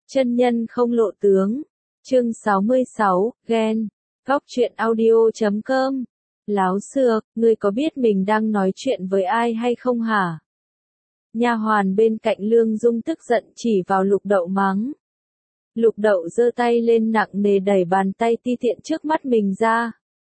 Chân nhân không lộ tướng. Chương 66, ghen. Góc truyện audio.com. Láo xược, ngươi có biết mình đang nói chuyện với ai hay không hả? Nha hoàn bên cạnh Lương Dung tức giận chỉ vào Lục Đậu mắng. Lục Đậu giơ tay lên nặng nề đẩy bàn tay ti tiện trước mắt mình ra.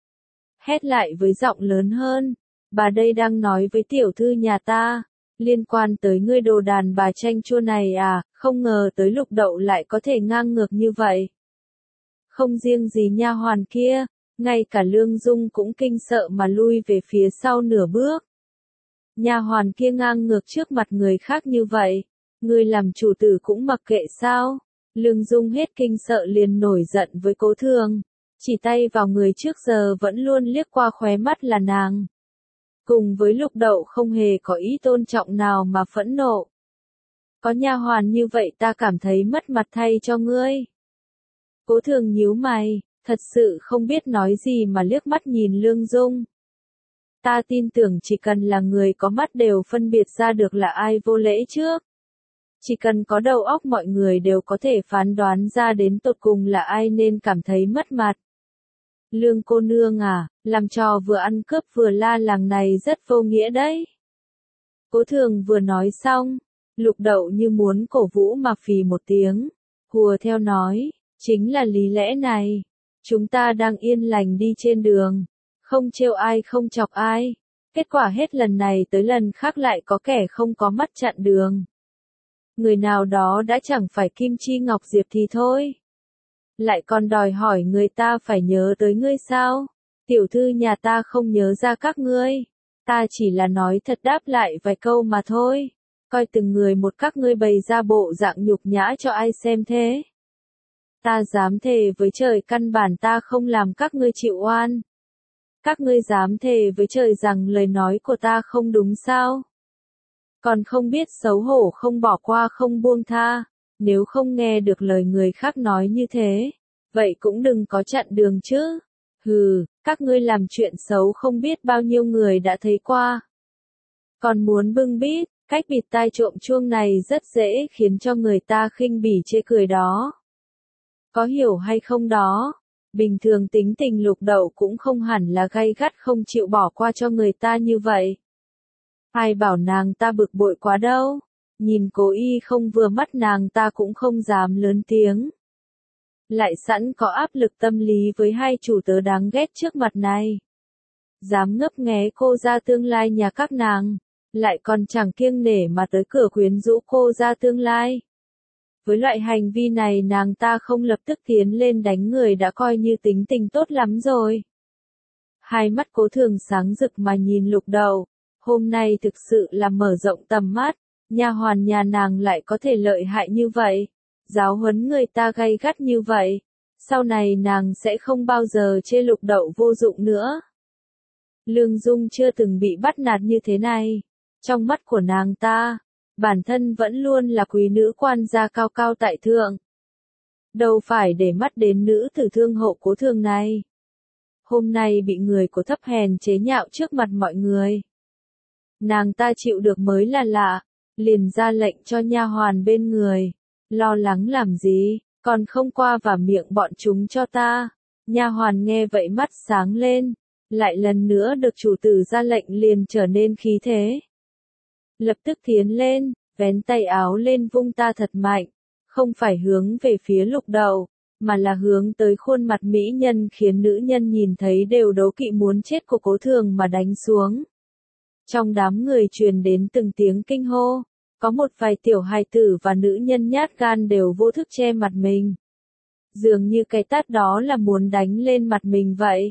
Hét lại với giọng lớn hơn, bà đây đang nói với tiểu thư nhà ta, liên quan tới ngươi đồ đàn bà chanh chua này à, không ngờ tới Lục Đậu lại có thể ngang ngược như vậy. Không riêng gì nha hoàn kia, ngay cả Lương Dung cũng kinh sợ mà lui về phía sau nửa bước. Nha hoàn kia ngang ngược trước mặt người khác như vậy, ngươi làm chủ tử cũng mặc kệ sao? Lương Dung hết kinh sợ liền nổi giận với Cố Thường, chỉ tay vào người trước giờ vẫn luôn liếc qua khóe mắt là nàng. Cùng với Lục Đậu không hề có ý tôn trọng nào mà phẫn nộ. Có nha hoàn như vậy ta cảm thấy mất mặt thay cho ngươi. Cố Thường nhíu mày, thật sự không biết nói gì mà liếc mắt nhìn Lương Dung. Ta tin tưởng chỉ cần là người có mắt đều phân biệt ra được là ai vô lễ trước. Chỉ cần có đầu óc mọi người đều có thể phán đoán ra đến tột cùng là ai nên cảm thấy mất mặt. Lương cô nương à, làm trò vừa ăn cướp vừa la làng này rất vô nghĩa đấy. Cố Thường vừa nói xong, Lục Đậu như muốn cổ vũ mà phì một tiếng, hùa theo nói, chính là lý lẽ này. Chúng ta đang yên lành đi trên đường, không trêu ai không chọc ai. Kết quả hết lần này tới lần khác lại có kẻ không có mắt chặn đường. Người nào đó đã chẳng phải Kim Chi Ngọc Diệp thì thôi. Lại còn đòi hỏi người ta phải nhớ tới ngươi sao? Tiểu thư nhà ta không nhớ ra các ngươi. Ta chỉ là nói thật đáp lại vài câu mà thôi. Coi từng người một các ngươi bày ra bộ dạng nhục nhã cho ai xem thế. Ta dám thề với trời căn bản ta không làm các ngươi chịu oan. Các ngươi dám thề với trời rằng lời nói của ta không đúng sao? Còn không biết xấu hổ không bỏ qua không buông tha, nếu không nghe được lời người khác nói như thế, vậy cũng đừng có chặn đường chứ. Hừ, các ngươi làm chuyện xấu không biết bao nhiêu người đã thấy qua. Còn muốn bưng bít, cách bịt tai trộm chuông này rất dễ khiến cho người ta khinh bỉ chê cười đó. Có hiểu hay không đó? Bình thường tính tình Lục Đậu cũng không hẳn là gay gắt không chịu bỏ qua cho người ta như vậy. Ai bảo nàng ta bực bội quá đâu, nhìn Cố Y không vừa mắt nàng ta cũng không dám lớn tiếng. Lại sẵn có áp lực tâm lý với hai chủ tớ đáng ghét trước mặt này. Dám ngấp nghé cô ra tương lai nhà các nàng, lại còn chẳng kiêng nể mà tới cửa quyến rũ cô ra tương lai. Với loại hành vi này nàng ta không lập tức tiến lên đánh người đã coi như tính tình tốt lắm rồi. Hai mắt Cố Thường sáng rực mà nhìn Lục Đậu. Hôm nay thực sự là mở rộng tầm mắt, nha hoàn nhà nàng lại có thể lợi hại như vậy, giáo huấn người ta gay gắt như vậy, sau này nàng sẽ không bao giờ chê Lục Đậu vô dụng nữa. Lương Dung chưa từng bị bắt nạt như thế này, trong mắt của nàng ta, bản thân vẫn luôn là quý nữ quan gia cao cao tại thượng. Đâu phải để mắt đến nữ tử thương hộ Cố Thường này. Hôm nay bị người của thấp hèn chế nhạo trước mặt mọi người. Nàng ta chịu được mới là lạ, liền ra lệnh cho nha hoàn bên người, lo lắng làm gì, còn không qua và miệng bọn chúng cho ta. Nha hoàn nghe vậy mắt sáng lên, lại lần nữa được chủ tử ra lệnh liền trở nên khí thế. Lập tức tiến lên, vén tay áo lên vung ta thật mạnh, không phải hướng về phía Lục Đậu, mà là hướng tới khuôn mặt mỹ nhân khiến nữ nhân nhìn thấy đều đố kỵ muốn chết của Cố Thường mà đánh xuống. Trong đám người truyền đến từng tiếng kinh hô, có một vài tiểu hài tử và nữ nhân nhát gan đều vô thức che mặt mình. Dường như cái tát đó là muốn đánh lên mặt mình vậy.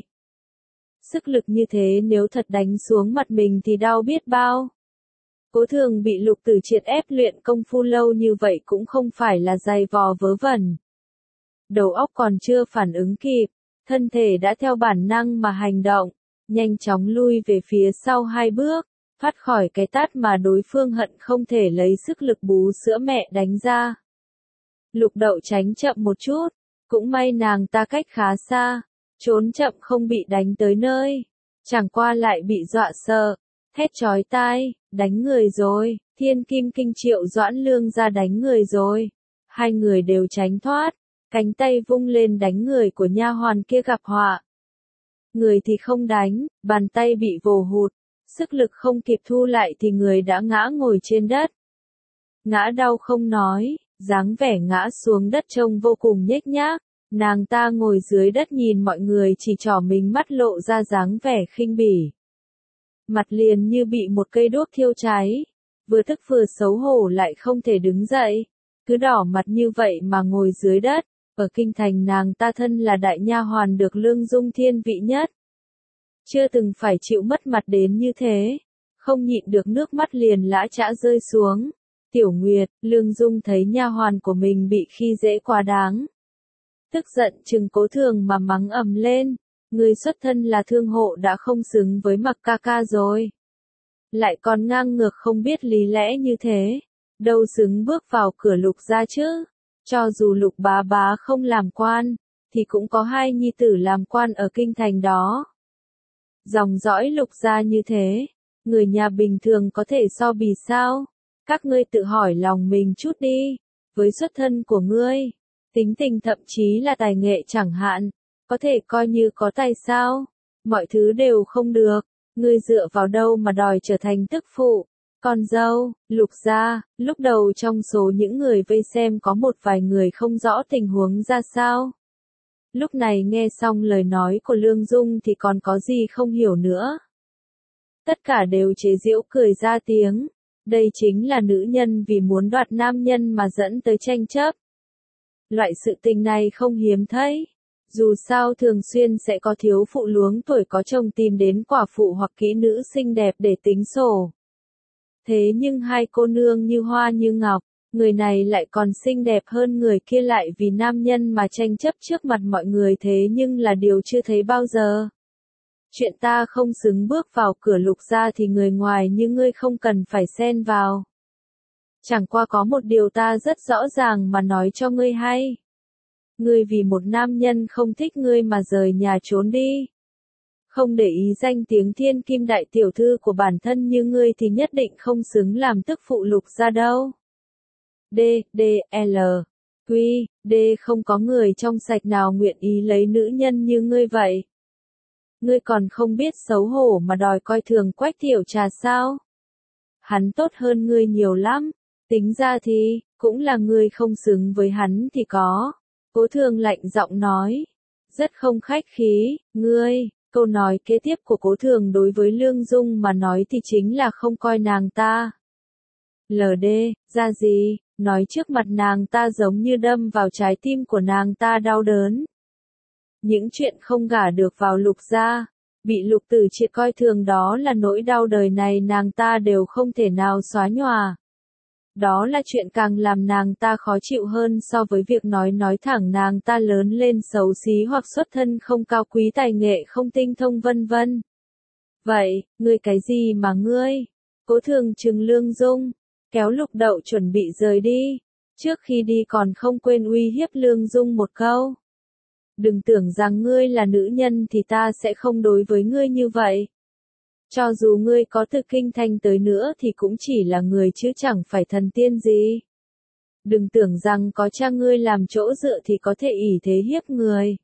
Sức lực như thế nếu thật đánh xuống mặt mình thì đau biết bao. Cố Thường bị Lục Tử Triệt ép luyện công phu lâu như vậy cũng không phải là dày vò vớ vẩn. Đầu óc còn chưa phản ứng kịp, thân thể đã theo bản năng mà hành động, nhanh chóng lui về phía sau hai bước, thoát khỏi cái tát mà đối phương hận không thể lấy sức lực bú sữa mẹ đánh ra. Lục Đậu tránh chậm một chút, cũng may nàng ta cách khá xa, trốn chậm không bị đánh tới nơi, chẳng qua lại bị dọa sợ, thét chói tai, đánh người rồi, Thiên Kim Kinh Triệu Doãn Lương ra đánh người rồi. Hai người đều tránh thoát, cánh tay vung lên đánh người của nha hoàn kia gặp họa. Người thì không đánh, bàn tay bị vồ hụt, sức lực không kịp thu lại thì người đã ngã ngồi trên đất. Ngã đau không nói, dáng vẻ ngã xuống đất trông vô cùng nhếch nhác, nàng ta ngồi dưới đất nhìn mọi người chỉ trỏ mình mắt lộ ra dáng vẻ khinh bỉ. Mặt liền như bị một cây đuốc thiêu cháy, vừa tức vừa xấu hổ lại không thể đứng dậy, cứ đỏ mặt như vậy mà ngồi dưới đất. Ở kinh thành nàng ta thân là đại nha hoàn được Lương Dung thiên vị nhất. Chưa từng phải chịu mất mặt đến như thế, không nhịn được nước mắt liền lã chã rơi xuống. Tiểu Nguyệt, Lương Dung thấy nha hoàn của mình bị khi dễ quá đáng. Tức giận chừng Cố Thường mà mắng ầm lên, người xuất thân là thương hộ đã không xứng với Mặc ca ca rồi. Lại còn ngang ngược không biết lý lẽ như thế, đâu xứng bước vào cửa Lục gia chứ. Cho dù Lục bá bá không làm quan, thì cũng có hai nhi tử làm quan ở kinh thành đó. Dòng dõi Lục gia như thế, người nhà bình thường có thể so bì sao? Các ngươi tự hỏi lòng mình chút đi, với xuất thân của ngươi, tính tình thậm chí là tài nghệ chẳng hạn, có thể coi như có tài sao? Mọi thứ đều không được, ngươi dựa vào đâu mà đòi trở thành tức phụ? Con dâu, Lục gia, lúc đầu trong số những người vây xem có một vài người không rõ tình huống ra sao. Lúc này nghe xong lời nói của Lương Dung thì còn có gì không hiểu nữa. Tất cả đều chế giễu cười ra tiếng. Đây chính là nữ nhân vì muốn đoạt nam nhân mà dẫn tới tranh chấp. Loại sự tình này không hiếm thấy. Dù sao thường xuyên sẽ có thiếu phụ luống tuổi có chồng tìm đến quả phụ hoặc kỹ nữ xinh đẹp để tính sổ. Thế nhưng hai cô nương như hoa như ngọc, người này lại còn xinh đẹp hơn người kia lại vì nam nhân mà tranh chấp trước mặt mọi người thế nhưng là điều chưa thấy bao giờ. Chuyện ta không xứng bước vào cửa Lục gia thì người ngoài như ngươi không cần phải xen vào. Chẳng qua có một điều ta rất rõ ràng mà nói cho ngươi hay. Ngươi vì một nam nhân không thích ngươi mà rời nhà trốn đi. Không để ý danh tiếng thiên kim đại tiểu thư của bản thân như ngươi thì nhất định không xứng làm tức phụ Lục gia đâu. D, L, Q, D không có người trong sạch nào nguyện ý lấy nữ nhân như ngươi vậy. Ngươi còn không biết xấu hổ mà đòi coi thường Quách tiểu trà sao? Hắn tốt hơn ngươi nhiều lắm, tính ra thì, cũng là ngươi không xứng với hắn thì có. Cố Thường lạnh giọng nói, rất không khách khí, ngươi, câu nói kế tiếp của Cố Thường đối với Lương Dung mà nói thì chính là không coi nàng ta. LD, ra gì, nói trước mặt nàng ta giống như đâm vào trái tim của nàng ta đau đớn. Những chuyện không gả được vào Lục gia, bị Lục Tử Triệt coi thường đó là nỗi đau đời này nàng ta đều không thể nào xóa nhòa. Đó là chuyện càng làm nàng ta khó chịu hơn so với việc nói thẳng nàng ta lớn lên xấu xí hoặc xuất thân không cao quý tài nghệ không tinh thông vân vân. Vậy, ngươi cái gì mà ngươi? Cố Thường trừng Lương Dung, kéo Lục Đậu chuẩn bị rời đi. Trước khi đi còn không quên uy hiếp Lương Dung một câu. Đừng tưởng rằng ngươi là nữ nhân thì ta sẽ không đối với ngươi như vậy. Cho dù ngươi có từ kinh thành tới nữa thì cũng chỉ là người chứ chẳng phải thần tiên gì. Đừng tưởng rằng có cha ngươi làm chỗ dựa thì có thể ỷ thế hiếp người.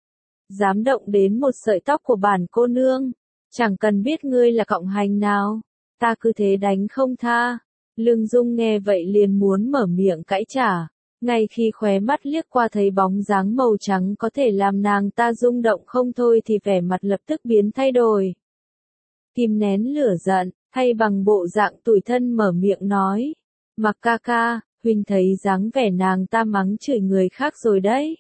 Dám động đến một sợi tóc của bản cô nương, chẳng cần biết ngươi là cộng hành nào, ta cứ thế đánh không tha. Lương Dung nghe vậy liền muốn mở miệng cãi trả. Ngay khi khóe mắt liếc qua thấy bóng dáng màu trắng có thể làm nàng ta rung động không thôi thì vẻ mặt lập tức biến thay đổi. Kìm nén lửa giận, thay bằng bộ dạng tủi thân mở miệng nói. Mặc ca ca, huynh thấy dáng vẻ nàng ta mắng chửi người khác rồi đấy.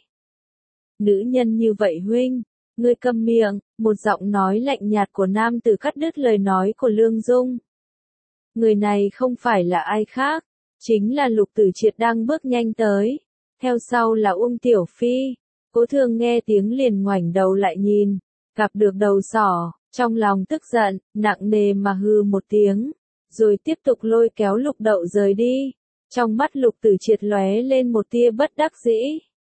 Nữ nhân như vậy huynh, ngươi câm miệng, một giọng nói lạnh nhạt của nam tử cắt đứt lời nói của Lương Dung. Người này không phải là ai khác, chính là Lục Tử Triệt đang bước nhanh tới. Theo sau là Uông Tiểu Phi. Cố Thường nghe tiếng liền ngoảnh đầu lại nhìn, gặp được đầu sỏ, trong lòng tức giận, nặng nề mà hừ một tiếng, rồi tiếp tục lôi kéo Lục Đậu rời đi. Trong mắt Lục Tử Triệt lóe lên một tia bất đắc dĩ.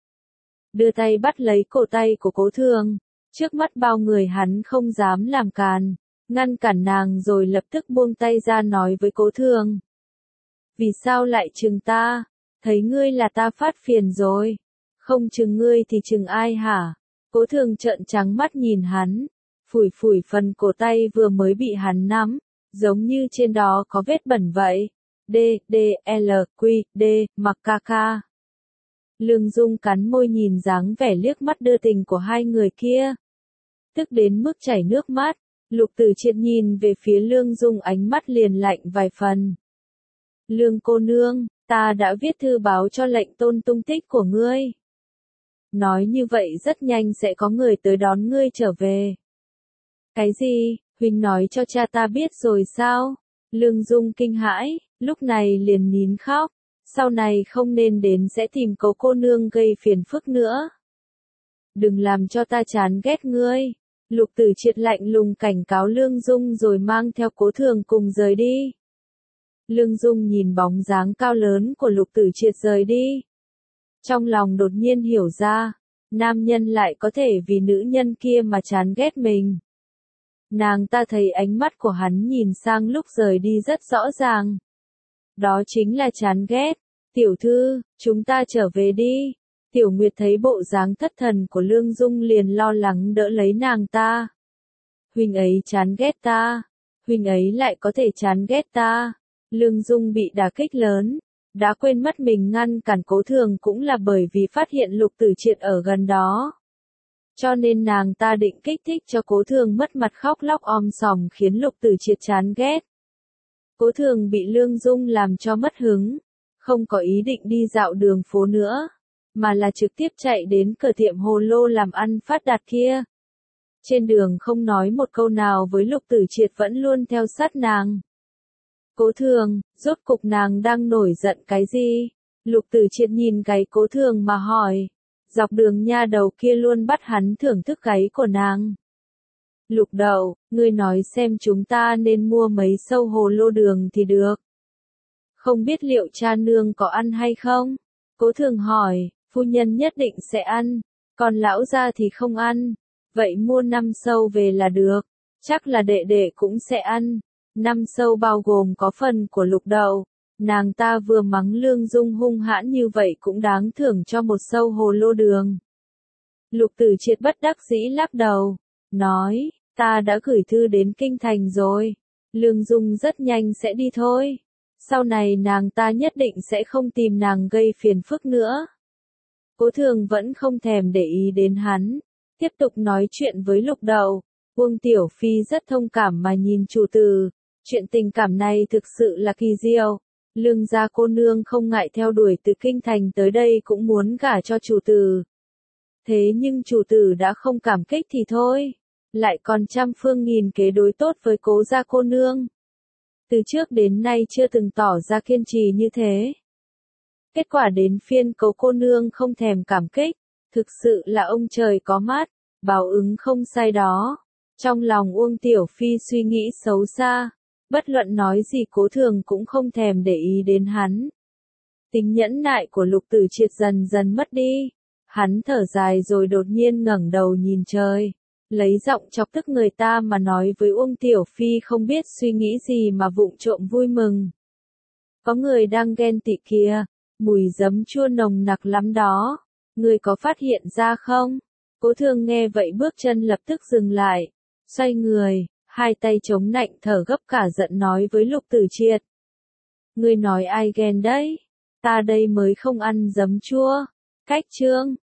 Đưa tay bắt lấy cổ tay của Cố Thường, trước mắt bao người hắn không dám làm càn, ngăn cản nàng rồi lập tức buông tay ra nói với Cố Thường. Vì sao lại trừng ta? Thấy ngươi là ta phát phiền rồi. Không chừng ngươi thì chừng ai hả? Cố Thường trợn trắng mắt nhìn hắn, phủi phủi phần cổ tay vừa mới bị hắn nắm, giống như trên đó có vết bẩn vậy. D, D, L, Q, D, mặc ca ca. Lương Dung cắn môi nhìn dáng vẻ liếc mắt đưa tình của hai người kia. Tức đến mức chảy nước mắt, Lục Tử Triệt nhìn về phía Lương Dung ánh mắt liền lạnh vài phần. Lương cô nương, ta đã viết thư báo cho lệnh tôn tung tích của ngươi. Nói như vậy rất nhanh sẽ có người tới đón ngươi trở về. Cái gì, huynh nói cho cha ta biết rồi sao? Lương Dung kinh hãi, lúc này liền nín khóc. Sau này không nên đến sẽ tìm Cố cô nương gây phiền phức nữa. Đừng làm cho ta chán ghét ngươi. Lục Tử Triệt lạnh lùng cảnh cáo Lương Dung rồi mang theo Cố Thường cùng rời đi. Lương Dung nhìn bóng dáng cao lớn của Lục Tử Triệt rời đi. Trong lòng đột nhiên hiểu ra, nam nhân lại có thể vì nữ nhân kia mà chán ghét mình. Nàng ta thấy ánh mắt của hắn nhìn sang lúc rời đi rất rõ ràng. Đó chính là chán ghét. Tiểu thư, chúng ta trở về đi. Tiểu Nguyệt thấy bộ dáng thất thần của Lương Dung liền lo lắng đỡ lấy nàng ta. Huynh ấy chán ghét ta. Huynh ấy lại có thể chán ghét ta. Lương Dung bị đả kích lớn. Đã quên mất mình ngăn cản Cố Thường cũng là bởi vì phát hiện Lục Tử Triệt ở gần đó. Cho nên nàng ta định kích thích cho Cố Thường mất mặt khóc lóc om sòm khiến Lục Tử Triệt chán ghét. Cố Thường bị Lương Dung làm cho mất hứng, không có ý định đi dạo đường phố nữa, mà là trực tiếp chạy đến cửa tiệm hồ lô làm ăn phát đạt kia. Trên đường không nói một câu nào với Lục Tử Triệt vẫn luôn theo sát nàng. Cố Thường, rốt cục nàng đang nổi giận cái gì? Lục Tử Triệt nhìn gáy Cố Thường mà hỏi. Dọc đường nha đầu kia luôn bắt hắn thưởng thức gáy của nàng. Lục Đậu, ngươi nói xem chúng ta nên mua mấy sâu hồ lô đường thì được. Không biết liệu cha nương có ăn hay không? Cố Thường hỏi, phu nhân nhất định sẽ ăn, còn lão gia thì không ăn. Vậy mua 5 sâu về là được, chắc là đệ đệ cũng sẽ ăn. 5 sâu bao gồm có phần của Lục Đậu. Nàng ta vừa mắng Lương Dung hung hãn như vậy cũng đáng thưởng cho một sâu hồ lô đường. Lục Tử Triệt bất đắc dĩ lắc đầu, nói, ta đã gửi thư đến kinh thành rồi. Lương Dung rất nhanh sẽ đi thôi. Sau này nàng ta nhất định sẽ không tìm nàng gây phiền phức nữa. Cố Thường vẫn không thèm để ý đến hắn, tiếp tục nói chuyện với Lục Đậu. Uông Tiểu Phi rất thông cảm mà nhìn chủ tử, chuyện tình cảm này thực sự là kỳ diệu. Lương gia cô nương không ngại theo đuổi từ kinh thành tới đây cũng muốn gả cho chủ tử. Thế nhưng chủ tử đã không cảm kích thì thôi, lại còn trăm phương nghìn kế đối tốt với Cố gia cô nương. Từ trước đến nay chưa từng tỏ ra kiên trì như thế. Kết quả đến phiên Cố cô nương không thèm cảm kích, thực sự là ông trời có mắt, báo ứng không sai đó. Trong lòng Uông Tiểu Phi suy nghĩ xấu xa, bất luận nói gì Cố Thường cũng không thèm để ý đến hắn. Tính nhẫn nại của Lục Tử Triệt dần dần mất đi. Hắn thở dài rồi đột nhiên ngẩng đầu nhìn trời, lấy giọng chọc tức người ta mà nói với Uông Tiểu Phi không biết suy nghĩ gì mà vụng trộm vui mừng. Có người đang ghen tị kìa, mùi giấm chua nồng nặc lắm đó, người có phát hiện ra không? Cố Thường nghe vậy bước chân lập tức dừng lại, xoay người, hai tay chống nạnh thở gấp cả giận nói với Lục Tử Triệt. Ngươi nói ai ghen đấy? Ta đây mới không ăn giấm chua. Cách chương